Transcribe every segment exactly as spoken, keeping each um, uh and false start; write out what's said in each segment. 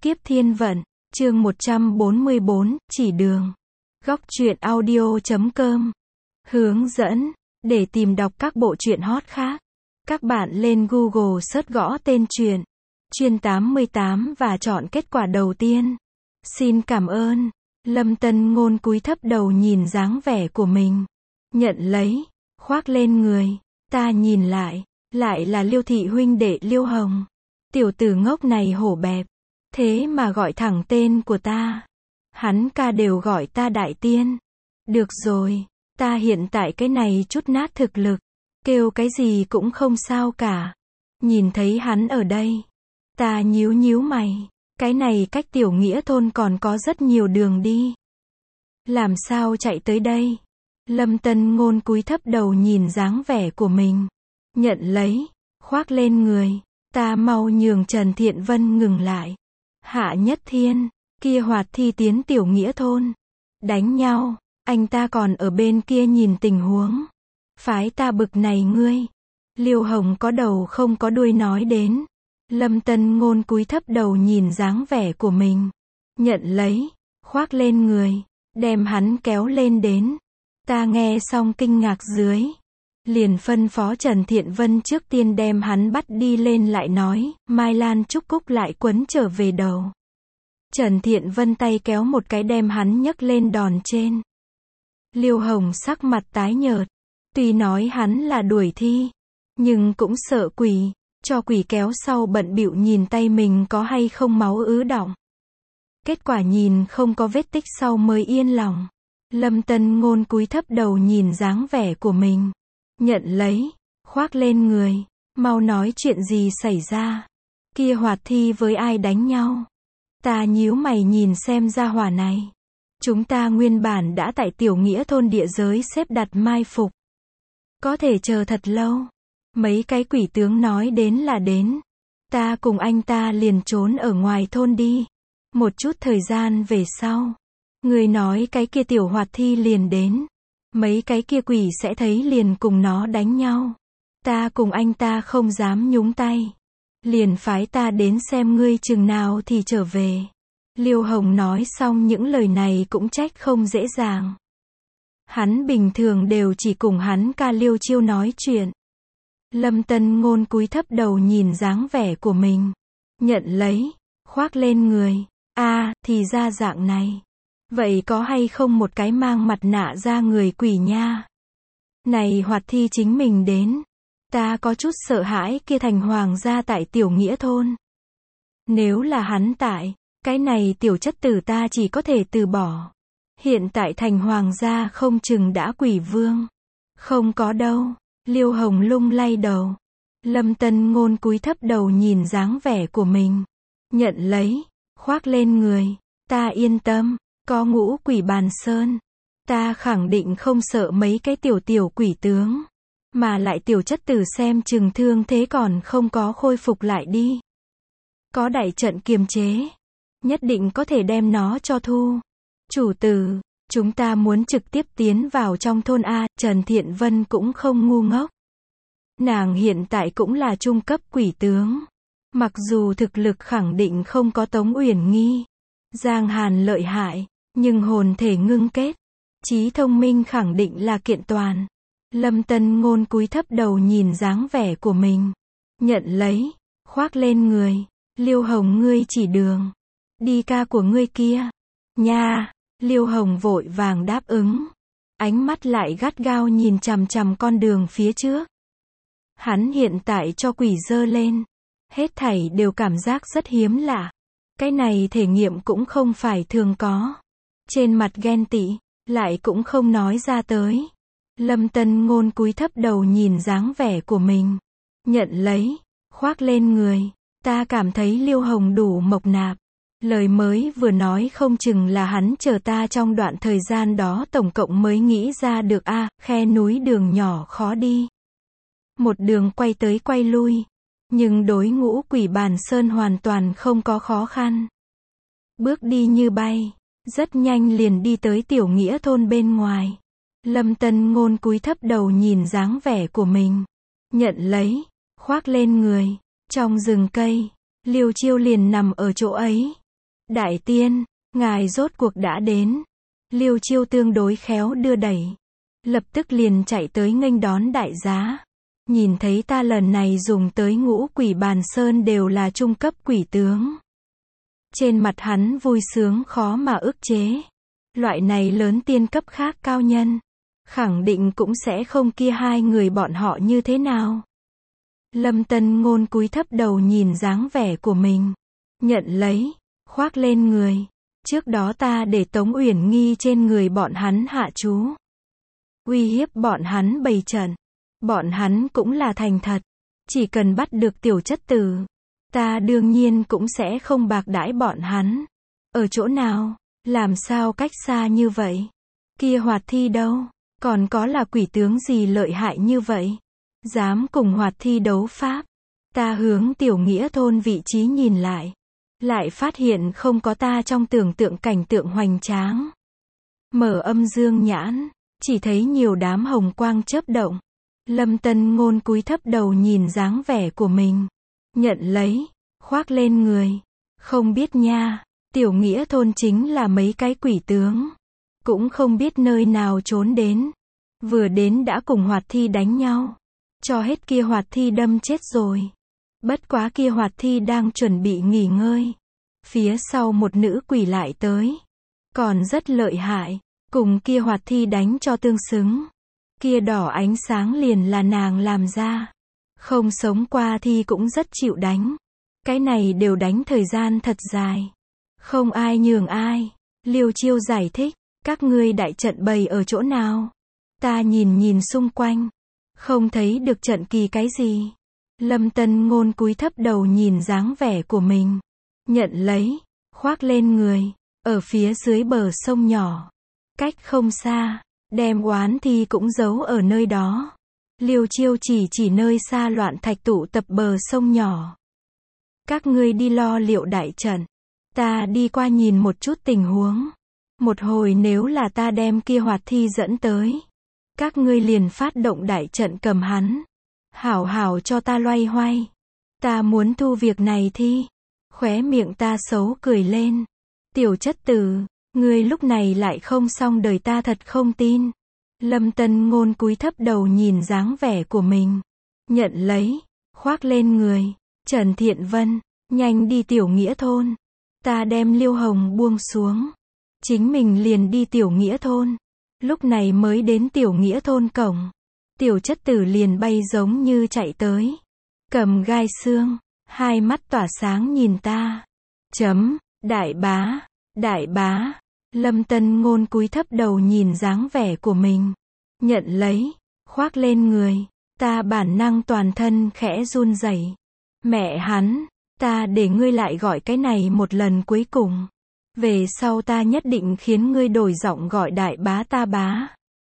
Kiếp Thiên Vận, chương một trăm bốn mươi bốn, chỉ đường. Góc truyện audio chấm com. Hướng dẫn, để tìm đọc các bộ truyện hot khác. Các bạn lên Google search gõ tên truyện, Chuyên tám mươi tám và chọn kết quả đầu tiên. Xin cảm ơn. Lâm Tân Ngôn cúi thấp đầu nhìn dáng vẻ của mình. Nhận lấy, khoác lên người. Ta nhìn lại, lại là Liêu thị huynh đệ Liêu Hồng. Tiểu tử ngốc này hổ bẹp. Thế mà gọi thẳng tên của ta. Hắn ca đều gọi ta đại tiên. Được rồi, ta hiện tại cái này chút nát thực lực. Kêu cái gì cũng không sao cả. Nhìn thấy hắn ở đây. Ta nhíu nhíu mày. Cái này cách Tiểu Nghĩa thôn còn có rất nhiều đường đi. Làm sao chạy tới đây? Lâm Tân Ngôn cúi thấp đầu nhìn dáng vẻ của mình. Nhận lấy, khoác lên người. Ta mau nhường Trần Thiện Vân ngừng lại. Hạ Nhất Thiên, kia Hoạt Thi tiến Tiểu Nghĩa thôn. Đánh nhau, anh ta còn ở bên kia nhìn tình huống. Phái ta bực này ngươi. Liêu Hồng có đầu không có đuôi nói đến. Lâm Tân Ngôn cúi thấp đầu nhìn dáng vẻ của mình. Nhận lấy, khoác lên người, đem hắn kéo lên đến. Ta nghe xong kinh ngạc dưới. Liền phân phó Trần Thiện Vân trước tiên đem hắn bắt đi lên lại nói, Mai Lan Trúc Cúc lại quấn trở về đầu. Trần Thiện Vân tay kéo một cái đem hắn nhấc lên đòn trên. Liêu Hồng sắc mặt tái nhợt. Tuy nói hắn là đuổi thi, nhưng cũng sợ quỷ, cho quỷ kéo sau bận bịu nhìn tay mình có hay không máu ứ đọng. Kết quả nhìn không có vết tích sau mới yên lòng. Lâm Tân Ngôn cúi thấp đầu nhìn dáng vẻ của mình. Nhận lấy, khoác lên người, mau nói chuyện gì xảy ra. Kia Hoạt Thi với ai đánh nhau? Ta nhíu mày nhìn xem ra hỏa này. Chúng ta nguyên bản đã tại Tiểu Nghĩa thôn địa giới xếp đặt mai phục. Có thể chờ thật lâu. Mấy cái quỷ tướng nói đến là đến. Ta cùng anh ta liền trốn ở ngoài thôn đi. Một chút thời gian về sau. Người nói cái kia Tiểu Hoạt Thi liền đến. Mấy cái kia quỷ sẽ thấy liền cùng nó đánh nhau. Ta cùng anh ta không dám nhúng tay. Liền phái ta đến xem ngươi chừng nào thì trở về. Liêu Hồng nói xong những lời này cũng trách không dễ dàng. Hắn bình thường đều chỉ cùng hắn ca Liêu Chiêu nói chuyện. Lâm Tân Ngôn cúi thấp đầu nhìn dáng vẻ của mình. Nhận lấy, khoác lên người. A, à, thì ra dạng này. Vậy có hay không một cái mang mặt nạ ra người quỷ nha? Này Hoạt Thi chính mình đến. Ta có chút sợ hãi kia thành hoàng gia tại Tiểu Nghĩa thôn. Nếu là hắn tại, cái này tiểu chất tử ta chỉ có thể từ bỏ. Hiện tại thành hoàng gia không chừng đã quỷ vương. Không có đâu. Liêu Hồng lung lay đầu. Lâm Tân Ngôn cúi thấp đầu nhìn dáng vẻ của mình. Nhận lấy, khoác lên người. Ta yên tâm, có Ngũ Quỷ Bàn Sơn. Ta khẳng định không sợ mấy cái tiểu tiểu quỷ tướng. Mà lại tiểu chất tử xem chừng thương thế còn không có khôi phục lại đi. Có đại trận kiềm chế. Nhất định có thể đem nó cho thu. Chủ tử, chúng ta muốn trực tiếp tiến vào trong thôn A. Trần Thiện Vân cũng không ngu ngốc. Nàng hiện tại cũng là trung cấp quỷ tướng. Mặc dù thực lực khẳng định không có Tống Uyển Nghi, Giang Hàn lợi hại, nhưng hồn thể ngưng kết, trí thông minh khẳng định là kiện toàn. Lâm Tân Ngôn cúi thấp đầu nhìn dáng vẻ của mình. Nhận lấy, khoác lên người. Liêu Hồng ngươi chỉ đường. Đi ca của ngươi kia. Nha, Liêu Hồng vội vàng đáp ứng. Ánh mắt lại gắt gao nhìn chằm chằm con đường phía trước. Hắn hiện tại cho quỷ dơ lên. Hết thảy đều cảm giác rất hiếm lạ. Cái này thể nghiệm cũng không phải thường có. Trên mặt ghen tị, lại cũng không nói ra tới. Lâm Tân Ngôn cúi thấp đầu nhìn dáng vẻ của mình. Nhận lấy, khoác lên người. Ta cảm thấy Liêu Hồng đủ mộc nạp. Lời mới vừa nói không chừng là hắn chờ ta trong đoạn thời gian đó tổng cộng mới nghĩ ra được a, à, khe núi đường nhỏ khó đi. Một đường quay tới quay lui. Nhưng đối Ngũ Quỷ Bàn Sơn hoàn toàn không có khó khăn. Bước đi như bay. Rất nhanh liền đi tới Tiểu Nghĩa thôn bên ngoài. Lâm Tân Ngôn cúi thấp đầu nhìn dáng vẻ của mình. Nhận lấy, khoác lên người. Trong rừng cây, Liêu Chiêu liền nằm ở chỗ ấy. Đại tiên, ngài rốt cuộc đã đến. Liêu Chiêu tương đối khéo đưa đẩy. Lập tức liền chạy tới nghênh đón đại giá. Nhìn thấy ta lần này dùng tới ngũ quỷ bàn sơn đều là trung cấp quỷ tướng. Trên mặt hắn vui sướng khó mà ức chế. Loại này lớn tiên cấp khác cao nhân. Khẳng định cũng sẽ không kia hai người bọn họ như thế nào. Lâm Tân Ngôn cúi thấp đầu nhìn dáng vẻ của mình. Nhận lấy, khoác lên người. Trước đó ta để Tống Uyển Nghi trên người bọn hắn hạ chú. Uy hiếp bọn hắn bày trận. Bọn hắn cũng là thành thật. Chỉ cần bắt được tiểu chất tử. Ta đương nhiên cũng sẽ không bạc đãi bọn hắn. Ở chỗ nào? Làm sao cách xa như vậy? Kia Hoạt Thi đâu? Còn có là quỷ tướng gì lợi hại như vậy? Dám cùng Hoạt Thi đấu pháp. Ta hướng Tiểu Nghĩa thôn vị trí nhìn lại. Lại phát hiện không có ta trong tưởng tượng cảnh tượng hoành tráng. Mở âm dương nhãn. Chỉ thấy nhiều đám hồng quang chớp động. Lâm Tân Ngôn cúi thấp đầu nhìn dáng vẻ của mình. Nhận lấy. Khoác lên người. Không biết nha. Tiểu Nghĩa thôn chính là mấy cái quỷ tướng. Cũng không biết nơi nào trốn đến. Vừa đến đã cùng Hoạt Thi đánh nhau. Cho hết kia Hoạt Thi đâm chết rồi. Bất quá kia Hoạt Thi đang chuẩn bị nghỉ ngơi. Phía sau một nữ quỷ lại tới. Còn rất lợi hại. Cùng kia Hoạt Thi đánh cho tương xứng. Kia đỏ ánh sáng liền là nàng làm ra. Không sống qua thì cũng rất chịu đánh. Cái này đều đánh thời gian thật dài. Không ai nhường ai. Liêu Chiêu giải thích. Các ngươi đại trận bày ở chỗ nào? Ta nhìn nhìn xung quanh. Không thấy được trận kỳ cái gì. Lâm Tân Ngôn cúi thấp đầu nhìn dáng vẻ của mình. Nhận lấy. Khoác lên người. Ở phía dưới bờ sông nhỏ. Cách không xa. Đem Oán Thi cũng giấu ở nơi đó. Liêu Chiêu chỉ chỉ nơi xa loạn thạch tụ tập bờ sông nhỏ. Các ngươi đi lo liệu đại trận. Ta đi qua nhìn một chút tình huống. Một hồi nếu là ta đem kia Hoạt Thi dẫn tới. Các ngươi liền phát động đại trận cầm hắn. Hảo hảo cho ta loay hoay. Ta muốn thu việc này thi. Khóe miệng ta xấu cười lên. Tiểu chất tử, ngươi lúc này lại không xong đời ta thật không tin. Lâm Tân Ngôn cúi thấp đầu nhìn dáng vẻ của mình. Nhận lấy, khoác lên người. Trần Thiện Vân, nhanh đi Tiểu Nghĩa thôn. Ta đem Liêu Hồng buông xuống. Chính mình liền đi Tiểu Nghĩa thôn. Lúc này mới đến Tiểu Nghĩa thôn cổng. Tiểu chất tử liền bay giống như chạy tới. Cầm gai xương. Hai mắt tỏa sáng nhìn ta. Chấm, đại bá, đại bá. Lâm Tân Ngôn cúi thấp đầu nhìn dáng vẻ của mình. Nhận lấy, khoác lên người. Ta bản năng toàn thân khẽ run rẩy. Mẹ hắn, ta để ngươi lại gọi cái này một lần cuối cùng. Về sau ta nhất định khiến ngươi đổi giọng gọi đại bá ta bá.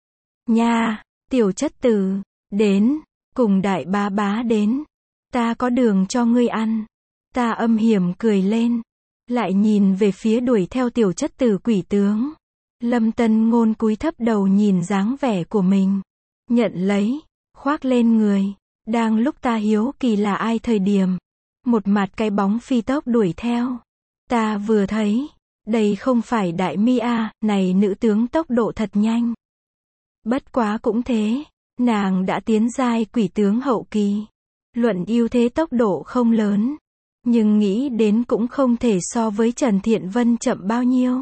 Nha, tiểu chất tử, đến, cùng đại bá bá đến. Ta có đường cho ngươi ăn. Ta âm hiểm cười lên. Lại nhìn về phía đuổi theo tiểu chất tử quỷ tướng. Lâm Tân Ngôn cúi thấp đầu nhìn dáng vẻ của mình. Nhận lấy, khoác lên người. Đang lúc ta hiếu kỳ là ai thời điểm. Một mặt cái bóng phi tốc đuổi theo. Ta vừa thấy. Đây không phải đại mi a, này nữ tướng tốc độ thật nhanh. Bất quá cũng thế. Nàng đã tiến giai quỷ tướng hậu kỳ. Luận ưu thế tốc độ không lớn. Nhưng nghĩ đến cũng không thể so với Trần Thiện Vân chậm bao nhiêu.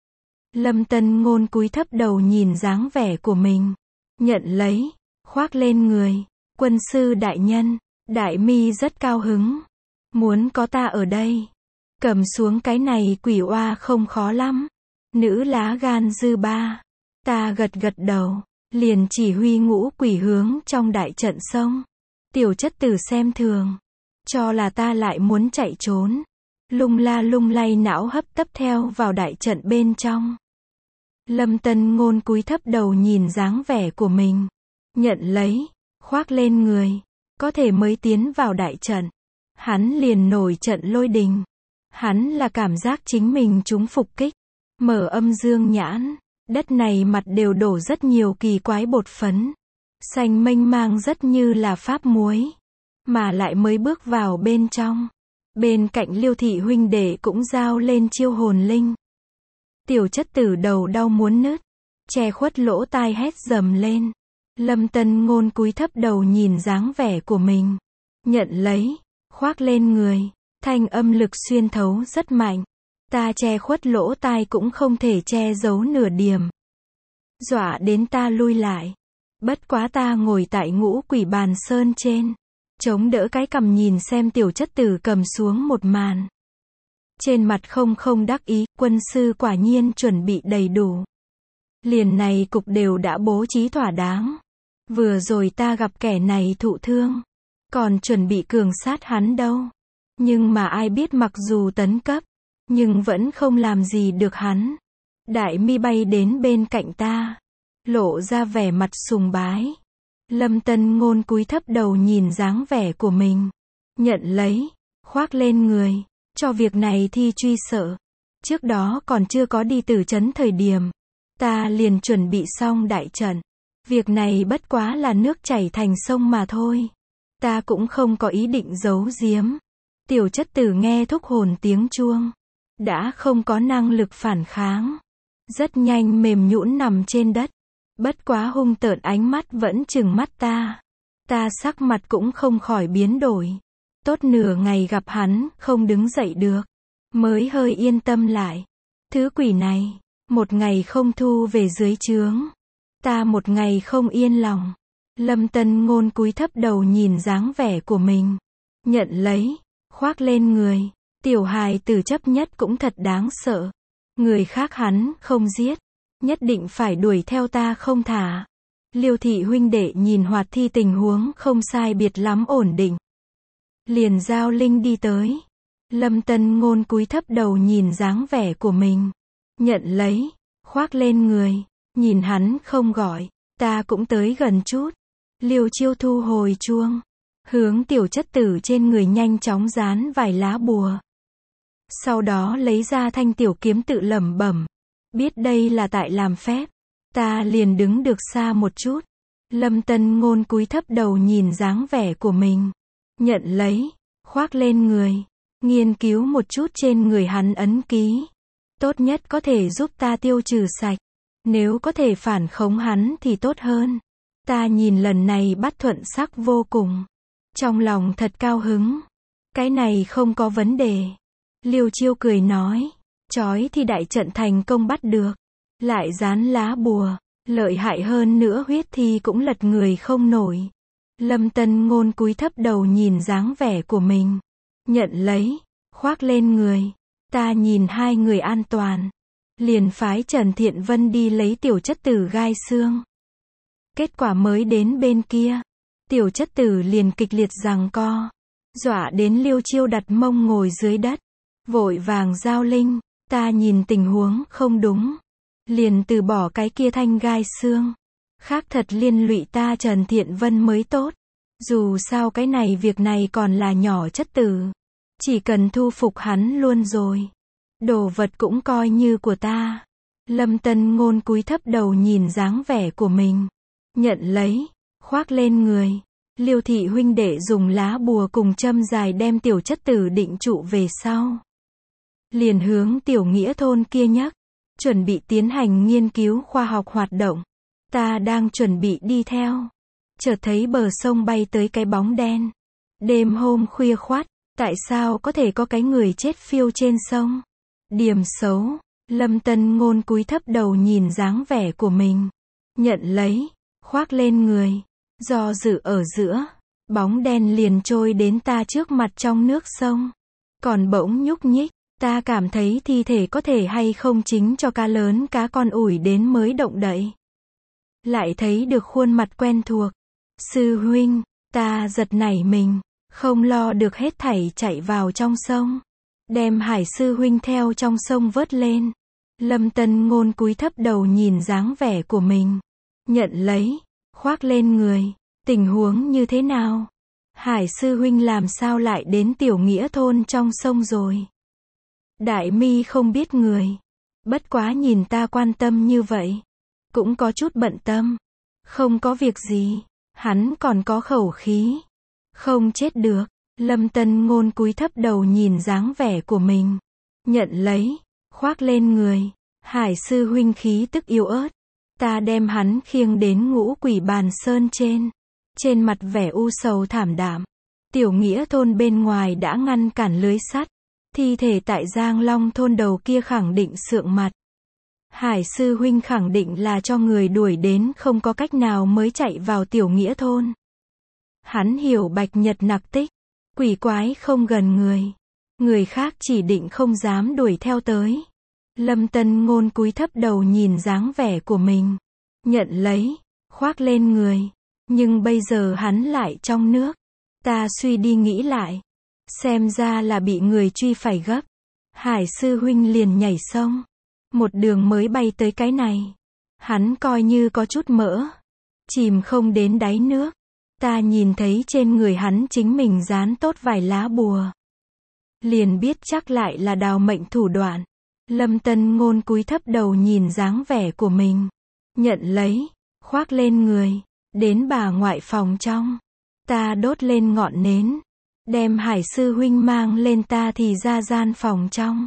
Lâm Tân Ngôn cúi thấp đầu nhìn dáng vẻ của mình. Nhận lấy, khoác lên người. Quân sư đại nhân, đại mi rất cao hứng. Muốn có ta ở đây. Cầm xuống cái này quỷ oa không khó lắm. Nữ lá gan dư ba. Ta gật gật đầu. Liền chỉ huy ngũ quỷ hướng trong đại trận sông. Tiểu chất tử xem thường. Cho là ta lại muốn chạy trốn. Lung la lung lay não hấp tấp theo vào đại trận bên trong. Lâm Tân Ngôn cúi thấp đầu nhìn dáng vẻ của mình. Nhận lấy, khoác lên người. Có thể mới tiến vào đại trận. Hắn liền nổi trận lôi đình. Hắn là cảm giác chính mình chúng phục kích. Mở âm dương nhãn. Đất này mặt đều đổ rất nhiều kỳ quái bột phấn. Xanh mênh mang rất như là pháp muối. Mà lại mới bước vào bên trong. Bên cạnh Liêu thị huynh đệ cũng giao lên chiêu hồn linh. Tiểu chất tử đầu đau muốn nứt, che khuất lỗ tai hét dầm lên. Lâm Tân Ngôn cúi thấp đầu nhìn dáng vẻ của mình. Nhận lấy, khoác lên người, thanh âm lực xuyên thấu rất mạnh. Ta che khuất lỗ tai cũng không thể che giấu nửa điểm. Dọa đến ta lui lại. Bất quá ta ngồi tại ngũ quỷ bàn sơn trên, chống đỡ cái cằm nhìn xem tiểu chất tử cầm xuống một màn. Trên mặt không không đắc ý, quân sư quả nhiên chuẩn bị đầy đủ. Liền này cục đều đã bố trí thỏa đáng. Vừa rồi ta gặp kẻ này thụ thương, còn chuẩn bị cường sát hắn đâu. Nhưng mà ai biết mặc dù tấn cấp, nhưng vẫn không làm gì được hắn. Đại mi bay đến bên cạnh ta, lộ ra vẻ mặt sùng bái. Lâm Tân Ngôn cúi thấp đầu nhìn dáng vẻ của mình. Nhận lấy, khoác lên người, cho việc này thi truy sợ. Trước đó còn chưa có đi Tử Trấn thời điểm, ta liền chuẩn bị xong đại trận. Việc này bất quá là nước chảy thành sông mà thôi. Ta cũng không có ý định giấu giếm. Tiểu chất tử nghe thúc hồn tiếng chuông, đã không có năng lực phản kháng. Rất nhanh mềm nhũn nằm trên đất. Bất quá hung tợn ánh mắt vẫn trừng mắt ta. Ta sắc mặt cũng không khỏi biến đổi. Tốt nửa ngày gặp hắn, không đứng dậy được. Mới hơi yên tâm lại. Thứ quỷ này, một ngày không thu về dưới trướng. Ta một ngày không yên lòng. Lâm Tân Ngôn cúi thấp đầu nhìn dáng vẻ của mình. Nhận lấy, khoác lên người. Tiểu hài tử chấp nhất cũng thật đáng sợ. Người khác hắn không giết, nhất định phải đuổi theo ta không thả. Liêu thị huynh đệ nhìn Hoạt Thi tình huống không sai biệt lắm ổn định, liền giao linh đi tới. Lâm Tân Ngôn cúi thấp đầu nhìn dáng vẻ của mình. Nhận lấy, khoác lên người. Nhìn hắn không gọi, ta cũng tới gần chút. Liêu Chiêu thu hồi chuông, hướng tiểu chất tử trên người nhanh chóng dán vài lá bùa. Sau đó lấy ra thanh tiểu kiếm tự lẩm bẩm. Biết đây là tại làm phép. Ta liền đứng được xa một chút. Lâm Tân Ngôn cúi thấp đầu nhìn dáng vẻ của mình. Nhận lấy, khoác lên người. Nghiên cứu một chút trên người hắn ấn ký. Tốt nhất có thể giúp ta tiêu trừ sạch. Nếu có thể phản khống hắn thì tốt hơn. Ta nhìn lần này bắt thuận sắc vô cùng. Trong lòng thật cao hứng. Cái này không có vấn đề. Liêu Chiêu cười nói. Chói thì đại trận thành công bắt được. Lại dán lá bùa. Lợi hại hơn nữa huyết thi cũng lật người không nổi. Lâm Tân Ngôn cúi thấp đầu nhìn dáng vẻ của mình. Nhận lấy, khoác lên người. Ta nhìn hai người an toàn. Liền phái Trần Thiện Vân đi lấy tiểu chất tử gai xương. Kết quả mới đến bên kia. Tiểu chất tử liền kịch liệt giằng co. Dọa đến Liêu Chiêu đặt mông ngồi dưới đất. Vội vàng giao linh. Ta nhìn tình huống không đúng. Liền từ bỏ cái kia thanh gai xương. Khác thật liên lụy ta Trần Thiện Vân mới tốt. Dù sao cái này việc này còn là nhỏ chất tử. Chỉ cần thu phục hắn luôn rồi. Đồ vật cũng coi như của ta. Lâm Tân Ngôn cúi thấp đầu nhìn dáng vẻ của mình. Nhận lấy, khoác lên người. Liêu thị huynh đệ dùng lá bùa cùng châm dài đem tiểu chất tử định trụ về sau. Liền hướng tiểu nghĩa thôn kia nhắc. Chuẩn bị tiến hành nghiên cứu khoa học hoạt động. Ta đang chuẩn bị đi theo. Chợt thấy bờ sông bay tới cái bóng đen. Đêm hôm khuya khoắt, tại sao có thể có cái người chết phiêu trên sông? Điểm xấu. Lâm Tân Ngôn cúi thấp đầu nhìn dáng vẻ của mình. Nhận lấy, khoác lên người. Do dự ở giữa, bóng đen liền trôi đến ta trước mặt trong nước sông. Còn bỗng nhúc nhích, ta cảm thấy thi thể có thể hay không chính cho cá lớn cá con ủi đến mới động đậy. Lại thấy được khuôn mặt quen thuộc. Sư huynh, ta giật nảy mình, không lo được hết thảy chạy vào trong sông. Đem Hải sư huynh theo trong sông vớt lên. Lâm Tân Ngôn cúi thấp đầu nhìn dáng vẻ của mình. Nhận lấy, khoác lên người. Tình huống như thế nào? Hải sư huynh làm sao lại đến tiểu nghĩa thôn trong sông rồi? Đại mi không biết người. Bất quá nhìn ta quan tâm như vậy. Cũng có chút bận tâm. Không có việc gì. Hắn còn có khẩu khí. Không chết được. Lâm Tân Ngôn cúi thấp đầu nhìn dáng vẻ của mình. Nhận lấy, khoác lên người. Hải sư huynh khí tức yếu ớt. Ta đem hắn khiêng đến Ngũ Quỷ Bàn Sơn trên. Trên mặt vẻ u sầu thảm đạm. Tiểu Nghĩa thôn bên ngoài đã ngăn cản lưới sắt. Thi thể tại Giang Long thôn đầu kia khẳng định sượng mặt. Hải sư huynh khẳng định là cho người đuổi đến không có cách nào mới chạy vào Tiểu Nghĩa thôn. Hắn hiểu Bạch Nhật nặc tích. Quỷ quái không gần người. Người khác chỉ định không dám đuổi theo tới. Lâm Tân Ngôn cúi thấp đầu nhìn dáng vẻ của mình. Nhận lấy, khoác lên người. Nhưng bây giờ hắn lại trong nước. Ta suy đi nghĩ lại. Xem ra là bị người truy phải gấp. Hải sư huynh liền nhảy sông. Một đường mới bay tới cái này. Hắn coi như có chút mỡ. Chìm không đến đáy nước. Ta nhìn thấy trên người hắn chính mình dán tốt vài lá bùa. Liền biết chắc lại là đào mệnh thủ đoạn. Lâm Tân Ngôn cúi thấp đầu nhìn dáng vẻ của mình. Nhận lấy, khoác lên người. Đến bà ngoại phòng trong. Ta đốt lên ngọn nến. Đem Hải sư huynh mang lên ta thì ra gian phòng trong.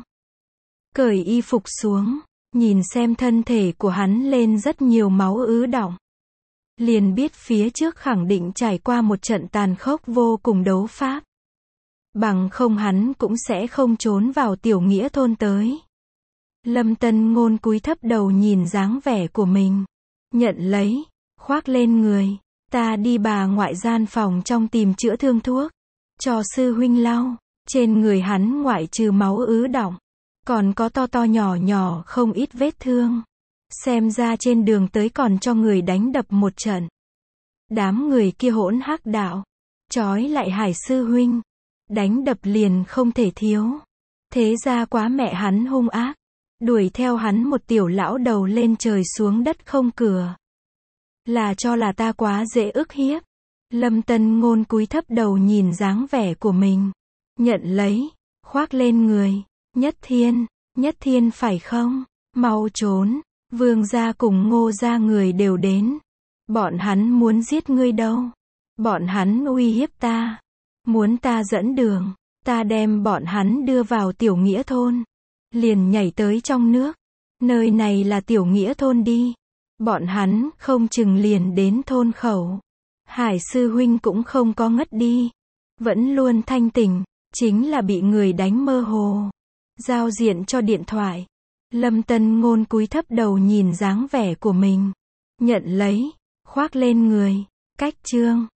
Cởi y phục xuống. Nhìn xem thân thể của hắn lên rất nhiều máu ứ đọng. Liền biết phía trước khẳng định trải qua một trận tàn khốc vô cùng đấu pháp. Bằng không hắn cũng sẽ không trốn vào Tiểu Nghĩa thôn tới. Lâm Tân Ngôn cúi thấp đầu nhìn dáng vẻ của mình. Nhận lấy, khoác lên người. Ta đi bà ngoại gian phòng trong tìm chữa thương thuốc. Cho sư huynh lau. Trên người hắn ngoại trừ máu ứ đọng. Còn có to to nhỏ nhỏ không ít vết thương. Xem ra trên đường tới còn cho người đánh đập một trận. Đám người kia hỗn hắc đạo. Trói lại Hải sư huynh. Đánh đập liền không thể thiếu. Thế ra quá mẹ hắn hung ác. Đuổi theo hắn một tiểu lão đầu lên trời xuống đất không cửa. Là cho là ta quá dễ ức hiếp. Lâm Tân Ngôn cúi thấp đầu nhìn dáng vẻ của mình. Nhận lấy, khoác lên người. Nhất Thiên, Nhất Thiên phải không? Mau trốn. Vương gia cùng Ngô gia người đều đến. Bọn hắn muốn giết ngươi đâu. Bọn hắn uy hiếp ta. Muốn ta dẫn đường. Ta đem bọn hắn đưa vào Tiểu Nghĩa thôn. Liền nhảy tới trong nước. Nơi này là Tiểu Nghĩa thôn đi. Bọn hắn không chừng liền đến thôn khẩu. Hải sư huynh cũng không có ngất đi. Vẫn luôn thanh tỉnh. Chính là bị người đánh mơ hồ. Giao diện cho điện thoại. Lâm Tân Ngôn cúi thấp đầu nhìn dáng vẻ của mình. Nhận lấy, khoác lên người. Cách chương